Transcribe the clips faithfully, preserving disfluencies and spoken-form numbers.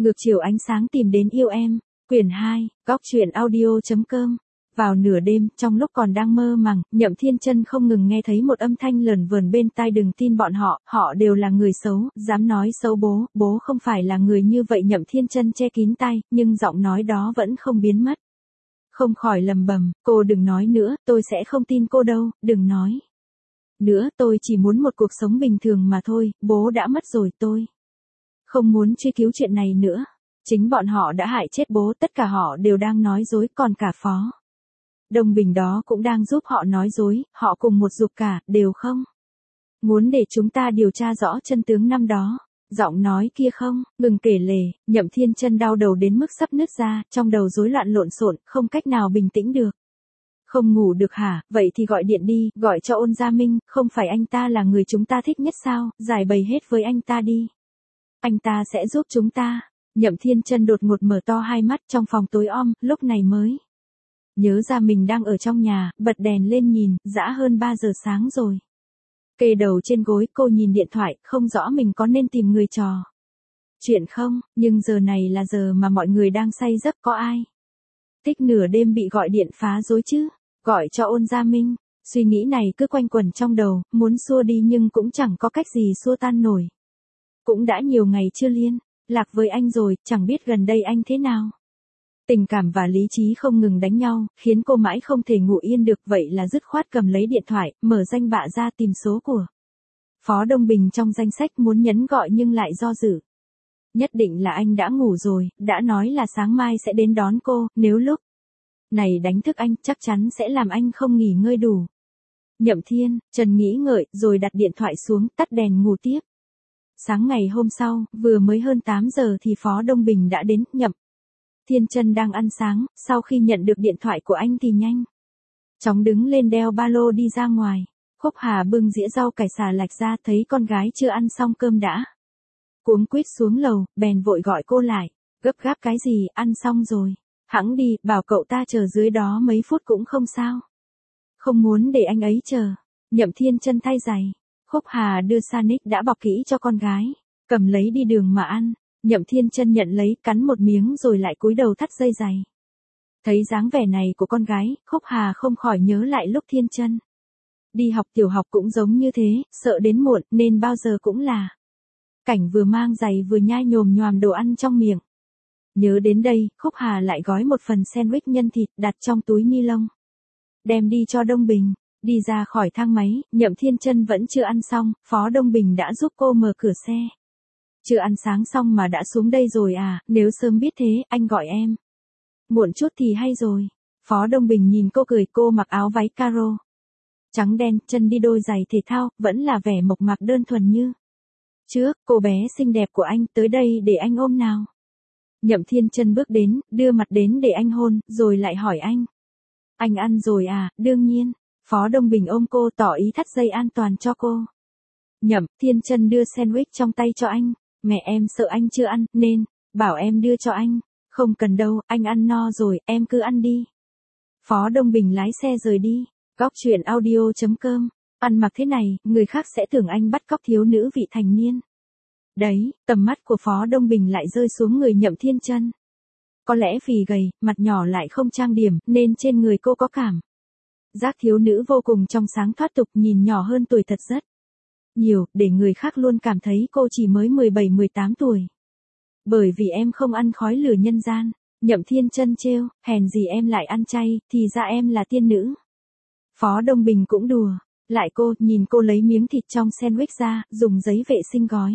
Ngược chiều ánh sáng tìm đến yêu em, quyển hai, góc truyện audio.com. Vào nửa đêm, trong lúc còn đang mơ màng, Nhậm Thiên Chân không ngừng nghe thấy một âm thanh lờn vờn bên tai, đừng tin bọn họ, họ đều là người xấu, dám nói xấu bố, bố không phải là người như vậy. Nhậm Thiên Chân che kín tai, nhưng giọng nói đó vẫn không biến mất. Không khỏi lầm bầm, cô đừng nói nữa, tôi sẽ không tin cô đâu, đừng nói nữa, tôi chỉ muốn một cuộc sống bình thường mà thôi, bố đã mất rồi, tôi không muốn truy cứu chuyện này nữa. Chính bọn họ đã hại chết bố, tất cả họ đều đang nói dối, còn cả Phó Đông Bình đó cũng đang giúp họ nói dối, họ cùng một ruột cả, đều không muốn để chúng ta điều tra rõ chân tướng năm đó. Giọng nói kia không ngừng kể lể, Nhậm Thiên Chân đau đầu đến mức sắp nứt ra, trong đầu rối loạn lộn xộn, không cách nào bình tĩnh được. Không ngủ được hả, vậy thì gọi điện đi, gọi cho Ôn Gia Minh, không phải anh ta là người chúng ta thích nhất sao, giải bày hết với anh ta đi. Anh ta sẽ giúp chúng ta. Nhậm Thiên Chân đột ngột mở to hai mắt, trong phòng tối om, lúc này mới nhớ ra mình đang ở trong nhà, bật đèn lên nhìn, dã hơn ba giờ sáng rồi. Kê đầu trên gối, cô nhìn điện thoại, không rõ mình có nên tìm người trò chuyện không, nhưng giờ này là giờ mà mọi người đang say giấc, có ai tích nửa đêm bị gọi điện phá rối chứ. Gọi cho Ôn Gia Minh. Suy nghĩ này cứ quanh quẩn trong đầu, muốn xua đi nhưng cũng chẳng có cách gì xua tan nổi. Cũng đã nhiều ngày chưa liên lạc với anh rồi, chẳng biết gần đây anh thế nào. Tình cảm và lý trí không ngừng đánh nhau, khiến cô mãi không thể ngủ yên được, vậy là dứt khoát cầm lấy điện thoại, mở danh bạ ra tìm số của Phó Đông Bình trong danh sách, muốn nhấn gọi nhưng lại do dự. Nhất định là anh đã ngủ rồi, đã nói là sáng mai sẽ đến đón cô, nếu lúc này đánh thức anh, chắc chắn sẽ làm anh không nghỉ ngơi đủ. Nhậm Thiên Chân nghĩ ngợi, rồi đặt điện thoại xuống, tắt đèn ngủ tiếp. Sáng ngày hôm sau, vừa mới hơn tám giờ thì Phó Đông Bình đã đến. Nhậm Thiên Chân đang ăn sáng, sau khi nhận được điện thoại của anh thì nhanh chóng đứng lên đeo ba lô đi ra ngoài. Khúc Hà bưng dĩa rau cải xà lạch ra, thấy con gái chưa ăn xong cơm đã cuống quýt xuống lầu, bèn vội gọi cô lại. Gấp gáp cái gì, ăn xong rồi hẵng đi, bảo cậu ta chờ dưới đó mấy phút cũng không sao. Không muốn để anh ấy chờ. Nhậm Thiên Chân thay giày. Khúc Hà đưa Sanic đã bọc kỹ cho con gái, cầm lấy đi đường mà ăn. Nhậm Thiên Chân nhận lấy, cắn một miếng rồi lại cúi đầu thắt dây giày. Thấy dáng vẻ này của con gái, Khúc Hà không khỏi nhớ lại lúc Thiên Chân đi học tiểu học cũng giống như thế, sợ đến muộn nên bao giờ cũng là cảnh vừa mang giày vừa nhai nhồm nhoàm đồ ăn trong miệng. Nhớ đến đây, Khúc Hà lại gói một phần sandwich nhân thịt, đặt trong túi ni lông, đem đi cho Đông Bình. Đi ra khỏi thang máy, Nhậm Thiên Chân vẫn chưa ăn xong, Phó Đông Bình đã giúp cô mở cửa xe. Chưa ăn sáng xong mà đã xuống đây rồi à, nếu sớm biết thế, anh gọi em muộn chút thì hay rồi. Phó Đông Bình nhìn cô cười, cô mặc áo váy caro trắng đen, chân đi đôi giày thể thao, vẫn là vẻ mộc mạc đơn thuần như trước. Cô bé xinh đẹp của anh, tới đây để anh ôm nào. Nhậm Thiên Chân bước đến, đưa mặt đến để anh hôn, rồi lại hỏi anh. Anh ăn rồi à, đương nhiên. Phó Đông Bình ôm cô, tỏ ý thắt dây an toàn cho cô. Nhậm Thiên Chân đưa sandwich trong tay cho anh. Mẹ em sợ anh chưa ăn, nên bảo em đưa cho anh. Không cần đâu, anh ăn no rồi, em cứ ăn đi. Phó Đông Bình lái xe rời đi. Góc truyện audio.com. Ăn mặc thế này, người khác sẽ tưởng anh bắt cóc thiếu nữ vị thành niên. Đấy, tầm mắt của Phó Đông Bình lại rơi xuống người Nhậm Thiên Chân. Có lẽ vì gầy, mặt nhỏ lại không trang điểm, nên trên người cô có cảm giác thiếu nữ vô cùng trong sáng thoát tục, nhìn nhỏ hơn tuổi thật rất nhiều, để người khác luôn cảm thấy cô chỉ mới mười bảy mười tám tuổi. Bởi vì em không ăn khói lửa nhân gian. Nhậm Thiên Chân trêu, hèn gì em lại ăn chay, thì ra em là tiên nữ. Phó Đông Bình cũng đùa lại cô, nhìn cô lấy miếng thịt trong sandwich ra, dùng giấy vệ sinh gói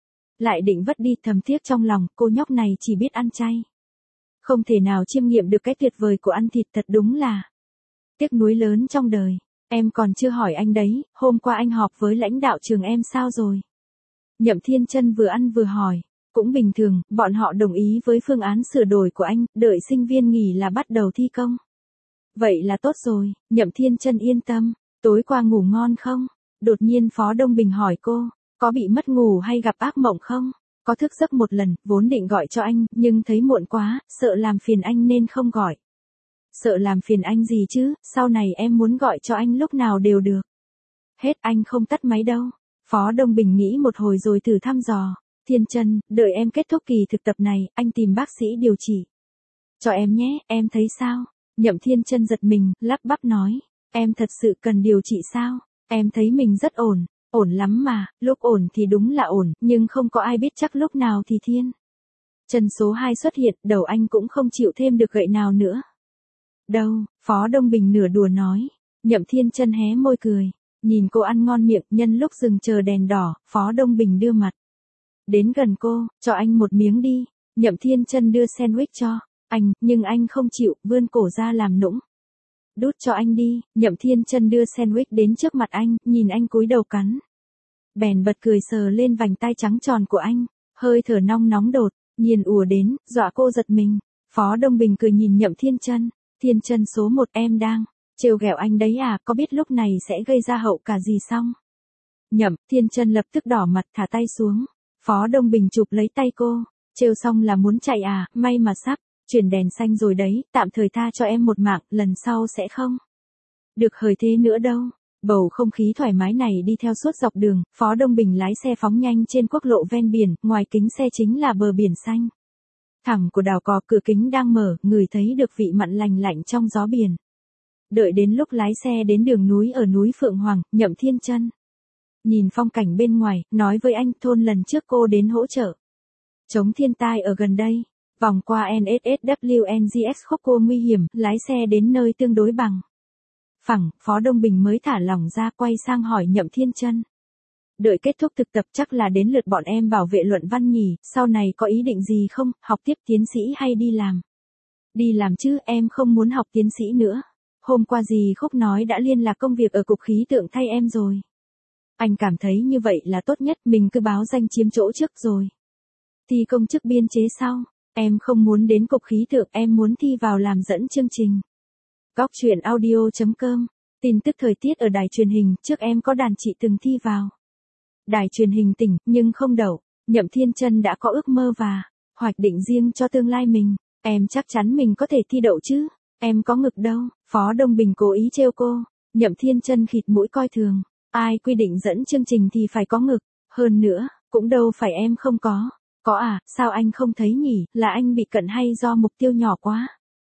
lại định vứt đi, thầm tiếc trong lòng, cô nhóc này chỉ biết ăn chay, không thể nào chiêm nghiệm được cái tuyệt vời của ăn thịt, thật đúng là tiếc nuối lớn trong đời. Em còn chưa hỏi anh đấy, hôm qua anh họp với lãnh đạo trường em sao rồi? Nhậm Thiên Chân vừa ăn vừa hỏi. Cũng bình thường, bọn họ đồng ý với phương án sửa đổi của anh, đợi sinh viên nghỉ là bắt đầu thi công. Vậy là tốt rồi. Nhậm Thiên Chân yên tâm. Tối qua ngủ ngon không? Đột nhiên Phó Đông Bình hỏi cô, có bị mất ngủ hay gặp ác mộng không? Có thức giấc một lần, vốn định gọi cho anh, nhưng thấy muộn quá, sợ làm phiền anh nên không gọi. Sợ làm phiền anh gì chứ, sau này em muốn gọi cho anh lúc nào đều được. Hết, anh không tắt máy đâu. Phó Đông Bình nghĩ một hồi rồi thử thăm dò. Thiên Chân, đợi em kết thúc kỳ thực tập này, anh tìm bác sĩ điều trị. Cho em nhé, em thấy sao? Nhậm Thiên Chân giật mình, lắp bắp nói. Em thật sự cần điều trị sao? Em thấy mình rất ổn, ổn lắm mà, lúc ổn thì đúng là ổn, nhưng không có ai biết chắc lúc nào thì thiên. Chân số hai xuất hiện, đầu anh cũng không chịu thêm được gậy nào nữa. Đâu, Phó Đông Bình nửa đùa nói. Nhậm Thiên Chân hé môi cười. Nhìn cô ăn ngon miệng, nhân lúc dừng chờ đèn đỏ, Phó Đông Bình đưa mặt đến gần cô, cho anh một miếng đi. Nhậm Thiên Chân đưa sandwich cho anh, nhưng anh không chịu, vươn cổ ra làm nũng. Đút cho anh đi. Nhậm Thiên Chân đưa sandwich đến trước mặt anh, nhìn anh cúi đầu cắn. Bèn bật cười sờ lên vành tay trắng tròn của anh, hơi thở nong nóng đột nhiên ùa đến, dọa cô giật mình. Phó Đông Bình cười nhìn Nhậm Thiên Chân. Thiên Chân số một, em đang trêu ghẹo anh đấy à, có biết lúc này sẽ gây ra hậu cả gì xong? Nhậm Thiên Chân lập tức đỏ mặt thả tay xuống. Phó Đông Bình chụp lấy tay cô, trêu xong là muốn chạy à, may mà sắp chuyển đèn xanh rồi đấy, tạm thời tha cho em một mạng, lần sau sẽ không được hời thế nữa đâu. Bầu không khí thoải mái này đi theo suốt dọc đường, Phó Đông Bình lái xe phóng nhanh trên quốc lộ ven biển, ngoài kính xe chính là bờ biển xanh thẳng của đảo cò, cửa kính đang mở, ngửi thấy được vị mặn lành lạnh trong gió biển. Đợi đến lúc lái xe đến đường núi ở núi Phượng Hoàng, Nhậm Thiên Chân nhìn phong cảnh bên ngoài, nói với anh, thôn lần trước cô đến hỗ trợ chống thiên tai ở gần đây. Vòng qua en ét ét vê en giê ét khúc cô nguy hiểm, lái xe đến nơi tương đối bằng phẳng, Phó Đông Bình mới thả lỏng ra, quay sang hỏi Nhậm Thiên Chân. Đợi kết thúc thực tập chắc là đến lượt bọn em bảo vệ luận văn nhỉ, sau này có ý định gì không, học tiếp tiến sĩ hay đi làm? Đi làm chứ, em không muốn học tiến sĩ nữa. Hôm qua dì Khúc nói đã liên lạc công việc ở cục khí tượng thay em rồi. Anh cảm thấy như vậy là tốt nhất, mình cứ báo danh chiếm chỗ trước rồi thi công chức biên chế sau. Em không muốn đến cục khí tượng, em muốn thi vào làm dẫn chương trình. Góc truyện audio chấm com. Tin tức thời tiết ở đài truyền hình, trước em có đàn chị từng thi vào đài truyền hình tỉnh, nhưng không đậu. Nhậm Thiên Chân đã có ước mơ và hoạch định riêng cho tương lai mình. Em chắc chắn mình có thể thi đậu chứ, em có ngực đâu. Phó Đông Bình cố ý trêu cô. Nhậm Thiên Chân khịt mũi coi thường. Ai quy định dẫn chương trình thì phải có ngực, hơn nữa, cũng đâu phải em không có. Có à, sao anh không thấy nhỉ, là anh bị cận hay do mục tiêu nhỏ quá?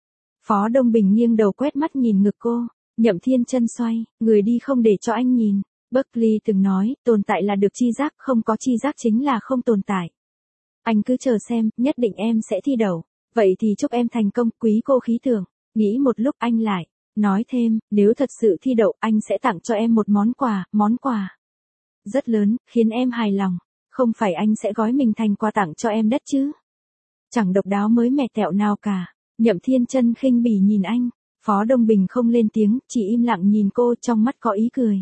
Phó Đông Bình nghiêng đầu quét mắt nhìn ngực cô. Nhậm Thiên Chân xoay người đi không để cho anh nhìn. Berkeley từng nói, tồn tại là được chi giác, không có chi giác chính là không tồn tại. Anh cứ chờ xem, nhất định em sẽ thi đậu. Vậy thì chúc em thành công, quý cô khí tượng. Nghĩ một lúc anh lại nói thêm, nếu thật sự thi đậu, anh sẽ tặng cho em một món quà, món quà rất lớn, khiến em hài lòng. Không phải anh sẽ gói mình thành quà tặng cho em đất chứ? Chẳng độc đáo mới mẻ tẹo nào cả. Nhậm Thiên Chân khinh bỉ nhìn anh. Phó Đông Bình không lên tiếng, chỉ im lặng nhìn cô, trong mắt có ý cười.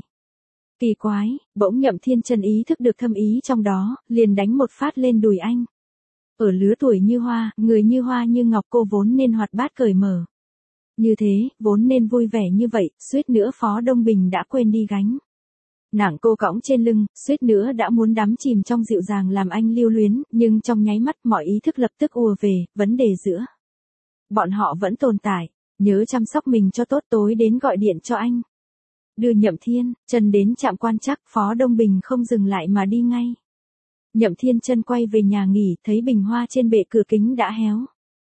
Kỳ quái, bỗng Nhậm Thiên Chân ý thức được thâm ý trong đó, liền đánh một phát lên đùi anh. Ở lứa tuổi như hoa, người như hoa như ngọc, cô vốn nên hoạt bát cởi mở như thế, vốn nên vui vẻ như vậy, suýt nữa Phó Đông Bình đã quên đi gánh nặng cô cõng trên lưng, suýt nữa đã muốn đắm chìm trong dịu dàng làm anh lưu luyến, nhưng trong nháy mắt mọi ý thức lập tức ùa về, vấn đề giữa bọn họ vẫn tồn tại. Nhớ chăm sóc mình cho tốt, tối đến gọi điện cho anh. Đưa Nhậm Thiên Chân đến trạm quan trắc, Phó Đông Bình không dừng lại mà đi ngay. Nhậm Thiên Chân quay về nhà nghỉ, thấy bình hoa trên bệ cửa kính đã héo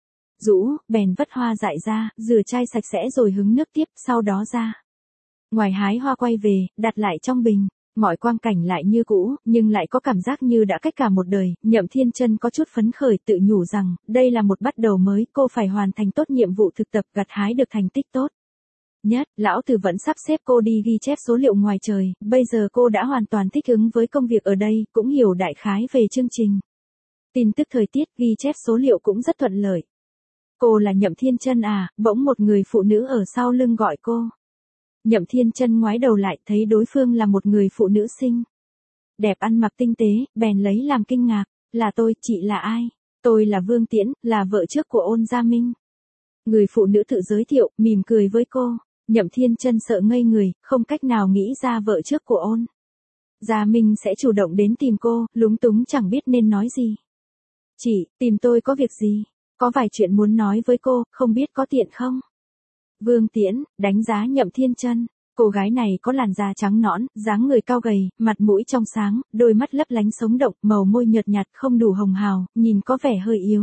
rũ, bèn vất hoa dại ra, rửa chai sạch sẽ rồi hứng nước tiếp, sau đó ra ngoài hái hoa quay về, đặt lại trong bình. Mọi quang cảnh lại như cũ, nhưng lại có cảm giác như đã cách cả một đời. Nhậm Thiên Chân có chút phấn khởi, tự nhủ rằng, đây là một bắt đầu mới, cô phải hoàn thành tốt nhiệm vụ thực tập, gặt hái được thành tích tốt nhất. Lão Từ vẫn sắp xếp cô đi ghi chép số liệu ngoài trời, bây giờ cô đã hoàn toàn thích ứng với công việc ở đây, cũng hiểu đại khái về chương trình tin tức thời tiết, ghi chép số liệu cũng rất thuận lợi. Cô là Nhậm Thiên Chân à? Bỗng một người phụ nữ ở sau lưng gọi cô. Nhậm Thiên Chân ngoái đầu lại, thấy đối phương là một người phụ nữ xinh đẹp, ăn mặc tinh tế, bèn lấy làm kinh ngạc. Là tôi, chị là ai? Tôi là Vương Tiễn, là vợ trước của Ôn Gia Minh. Người phụ nữ tự giới thiệu, mỉm cười với cô. Nhậm Thiên Chân sợ ngây người, không cách nào nghĩ ra vợ trước của Ôn Gia Minh sẽ chủ động đến tìm cô, lúng túng chẳng biết nên nói gì. Chị, tìm tôi có việc gì? Có vài chuyện muốn nói với cô, không biết có tiện không? Vương Tiễn đánh giá Nhậm Thiên Chân, Cô gái này có làn da trắng nõn, dáng người cao gầy, mặt mũi trong sáng, đôi mắt lấp lánh sống động, màu môi nhợt nhạt không đủ hồng hào, nhìn có vẻ hơi yếu.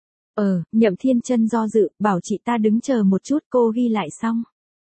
Ờ, Nhậm Thiên Chân do dự, bảo chị ta đứng chờ một chút, cô ghi lại xong.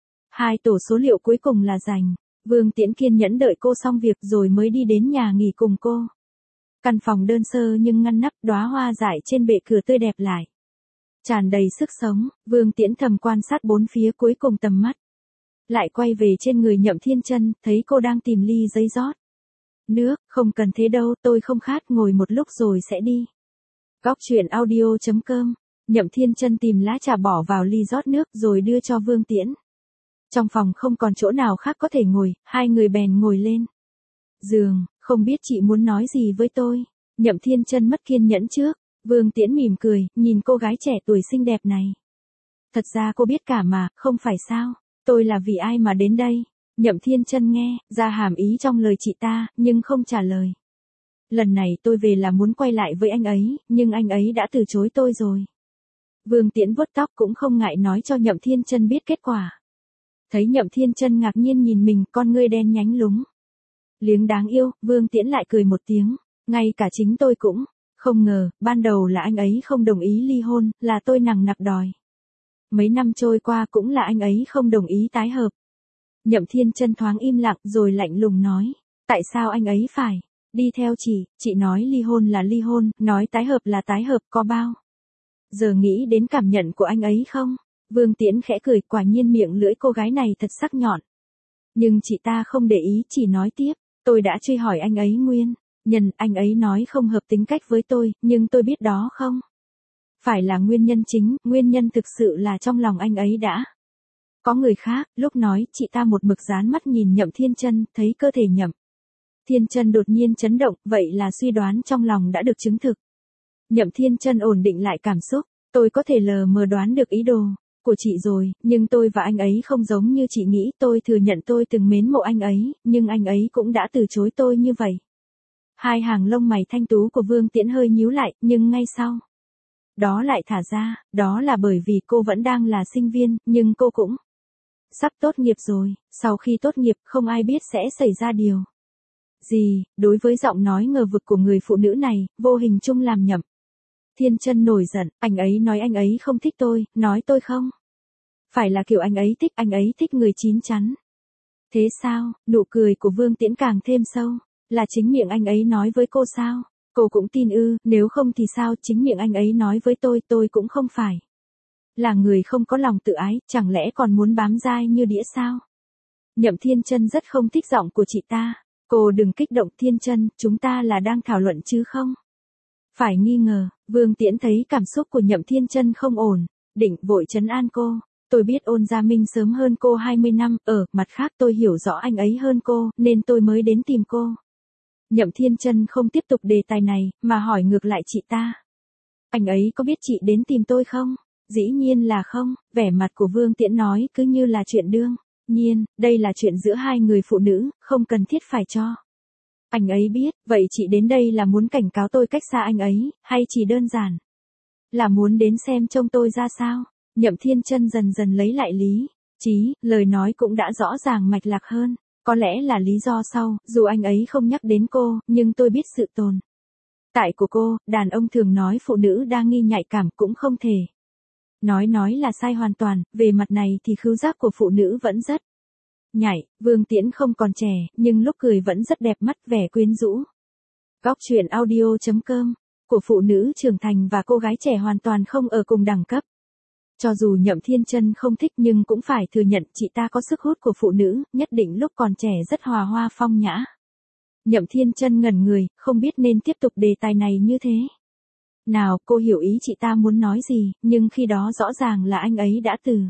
Hai tổ số liệu cuối cùng là dành. Vương Tiễn kiên nhẫn đợi cô xong việc rồi mới đi đến nhà nghỉ cùng cô. Căn phòng đơn sơ nhưng ngăn nắp, đóa hoa dại trên bệ cửa tươi đẹp lại. Tràn đầy sức sống, Vương Tiễn thầm quan sát bốn phía cuối cùng tầm mắt. Lại quay về trên người Nhậm Thiên Chân, thấy cô đang tìm ly giấy rót nước, không cần thế đâu, tôi không khát, ngồi một lúc rồi sẽ đi. Góc truyện audio chấm com, Nhậm Thiên Chân tìm lá trà bỏ vào ly rót nước rồi đưa cho Vương Tiễn. Trong phòng không còn chỗ nào khác có thể ngồi, hai người bèn ngồi lên giường, không biết chị muốn nói gì với tôi. Nhậm Thiên Chân mất kiên nhẫn trước, Vương Tiễn mỉm cười, nhìn cô gái trẻ tuổi xinh đẹp này. Thật ra cô biết cả mà, không phải sao, tôi là vì ai mà đến đây. Nhậm Thiên Chân nghe ra hàm ý trong lời chị ta, nhưng không trả lời. Lần này tôi về là muốn quay lại với anh ấy, nhưng anh ấy đã từ chối tôi rồi. Vương Tiễn vuốt tóc cũng không ngại nói cho Nhậm Thiên Chân biết kết quả. Thấy Nhậm Thiên Chân ngạc nhiên nhìn mình, con ngươi đen nhánh lúng liếng đáng yêu, Vương Tiễn lại cười một tiếng, ngay cả chính tôi cũng không ngờ, ban đầu là anh ấy không đồng ý ly hôn, là tôi nằng nặc đòi. Mấy năm trôi qua cũng là anh ấy không đồng ý tái hợp. Nhậm Thiên Chân thoáng im lặng rồi lạnh lùng nói, tại sao anh ấy phải đi theo chị, chị nói ly hôn là ly hôn, nói tái hợp là tái hợp, có bao giờ nghĩ đến cảm nhận của anh ấy không? Vương Tiễn khẽ cười, quả nhiên miệng lưỡi cô gái này thật sắc nhọn. Nhưng chị ta không để ý, chỉ nói tiếp, tôi đã truy hỏi anh ấy nguyên nhân, anh ấy nói không hợp tính cách với tôi, nhưng tôi biết đó không phải là nguyên nhân chính, nguyên nhân thực sự là trong lòng anh ấy đã có người khác. Lúc nói, chị ta một mực dán mắt nhìn Nhậm Thiên Chân, thấy cơ thể Nhậm Thiên Chân đột nhiên chấn động, vậy là suy đoán trong lòng đã được chứng thực. Nhậm Thiên Chân ổn định lại cảm xúc, tôi có thể lờ mờ đoán được ý đồ của chị rồi, nhưng tôi và anh ấy không giống như chị nghĩ, tôi thừa nhận tôi từng mến mộ anh ấy, nhưng anh ấy cũng đã từ chối tôi như vậy. Hai hàng lông mày thanh tú của Vương Tiễn hơi nhíu lại, nhưng ngay sau đó lại thả ra, đó là bởi vì cô vẫn đang là sinh viên, nhưng cô cũng sắp tốt nghiệp rồi, sau khi tốt nghiệp không ai biết sẽ xảy ra điều gì. Đối với giọng nói ngờ vực của người phụ nữ này, vô hình chung làm Nhậm Thiên Chân nổi giận, anh ấy nói anh ấy không thích tôi, nói tôi không phải là kiểu anh ấy thích, anh ấy thích người chín chắn. Thế sao? Nụ cười của Vương Tiễn càng thêm sâu, là chính miệng anh ấy nói với cô sao? Cô cũng tin ư, nếu không thì sao, chính miệng anh ấy nói với tôi, tôi cũng không phải là người không có lòng tự ái, chẳng lẽ còn muốn bám dai như đĩa sao? Nhậm Thiên Chân rất không thích giọng của chị ta, cô đừng kích động. Thiên Chân, chúng ta là đang thảo luận chứ không phải nghi ngờ. Vương Tiễn thấy cảm xúc của Nhậm Thiên Chân không ổn, định vội trấn an cô, tôi biết Ôn Gia Minh sớm hơn cô hai mươi năm, ở mặt khác tôi hiểu rõ anh ấy hơn cô, nên tôi mới đến tìm cô. Nhậm Thiên Chân không tiếp tục đề tài này, mà hỏi ngược lại chị ta. Anh ấy có biết chị đến tìm tôi không? Dĩ nhiên là không, vẻ mặt của Vương Tiễn nói cứ như là chuyện đương nhiên, đây là chuyện giữa hai người phụ nữ, không cần thiết phải cho anh ấy biết. Vậy chị đến đây là muốn cảnh cáo tôi cách xa anh ấy, hay chỉ đơn giản là muốn đến xem trông tôi ra sao? Nhậm Thiên Chân dần dần lấy lại lý trí, lời nói cũng đã rõ ràng mạch lạc hơn. Có lẽ là lý do sau, dù anh ấy không nhắc đến cô, nhưng tôi biết sự tồn tại của cô. Đàn ông thường nói phụ nữ đa nghi nhạy cảm, cũng không thể nói nói là sai hoàn toàn, về mặt này thì khứu giác của phụ nữ vẫn rất nhạy. Vương Tiễn không còn trẻ, nhưng lúc cười vẫn rất đẹp mắt, vẻ quyến rũ. Góc truyện audio chấm com, của phụ nữ trưởng thành và cô gái trẻ hoàn toàn không ở cùng đẳng cấp. Cho dù Nhậm Thiên Chân không thích nhưng cũng phải thừa nhận chị ta có sức hút của phụ nữ, nhất định lúc còn trẻ rất hòa hoa phong nhã. Nhậm Thiên Chân ngẩn người, không biết nên tiếp tục đề tài này như thế nào. Cô hiểu ý chị ta muốn nói gì, nhưng khi đó rõ ràng là anh ấy đã từ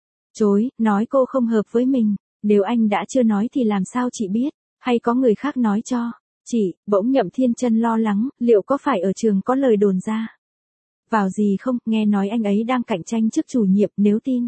chối, nói cô không hợp với mình. Nếu anh đã chưa nói thì làm sao chị biết, hay có người khác nói cho chị? Bỗng Nhậm Thiên Chân lo lắng, liệu có phải ở trường có lời đồn ra vào gì không? Nghe nói anh ấy đang cạnh tranh chức chủ nhiệm, nếu tin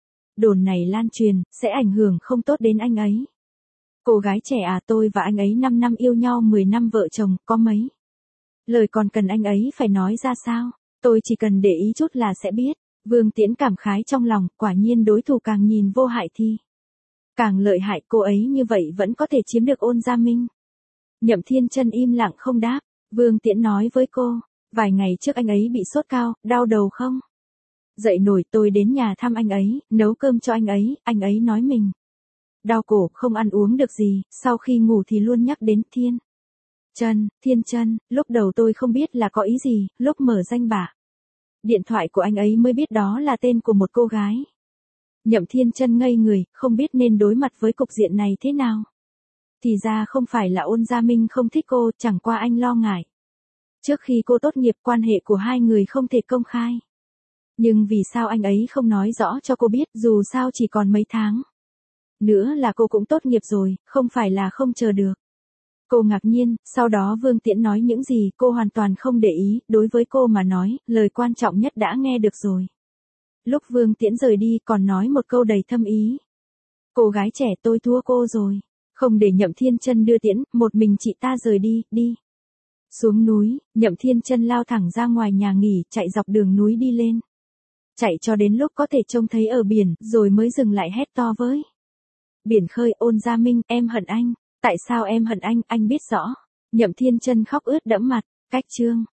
đồn này lan truyền, sẽ ảnh hưởng không tốt đến anh ấy. Cô gái trẻ à, tôi và anh ấy năm năm yêu nhau, mười năm vợ chồng, có mấy lời còn cần anh ấy phải nói ra sao? Tôi chỉ cần để ý chút là sẽ biết. Vương Tiễn cảm khái trong lòng, quả nhiên đối thủ càng nhìn vô hại thì Càng lợi hại, cô ấy như vậy vẫn có thể chiếm được Ôn Gia Minh. Nhậm Thiên Chân im lặng không đáp. Vương Tiễn nói với cô, vài ngày trước anh ấy bị sốt cao, đau đầu không? Dậy nổi tôi đến nhà thăm anh ấy, nấu cơm cho anh ấy, anh ấy nói mình đau cổ, không ăn uống được gì, sau khi ngủ thì luôn nhắc đến Thiên Chân, Thiên Chân, lúc đầu tôi không biết là có ý gì, lúc mở danh bạ điện thoại của anh ấy mới biết đó là tên của một cô gái. Nhậm Thiên Chân ngây người, không biết nên đối mặt với cục diện này thế nào. Thì ra không phải là Ôn Gia Minh không thích cô, chẳng qua anh lo ngại. Trước khi cô tốt nghiệp, quan hệ của hai người không thể công khai. Nhưng vì sao anh ấy không nói rõ cho cô biết, dù sao chỉ còn mấy tháng nữa là cô cũng tốt nghiệp rồi, không phải là không chờ được. Cô ngạc nhiên, sau đó Vương Tiễn nói những gì cô hoàn toàn không để ý, đối với cô mà nói, lời quan trọng nhất đã nghe được rồi. Lúc Vương Tiễn rời đi còn nói một câu đầy thâm ý. Cô gái trẻ, tôi thua cô rồi. Không để Nhậm Thiên Chân đưa tiễn, một mình chị ta rời đi, đi. Xuống núi, Nhậm Thiên Chân lao thẳng ra ngoài nhà nghỉ, chạy dọc đường núi đi lên. Chạy cho đến lúc có thể trông thấy ở biển, rồi mới dừng lại hét to với. Biển khơi, Ôn Gia Minh, em hận anh. Tại sao em hận anh, anh biết rõ. Nhậm Thiên Chân khóc ướt đẫm mặt. Cách chương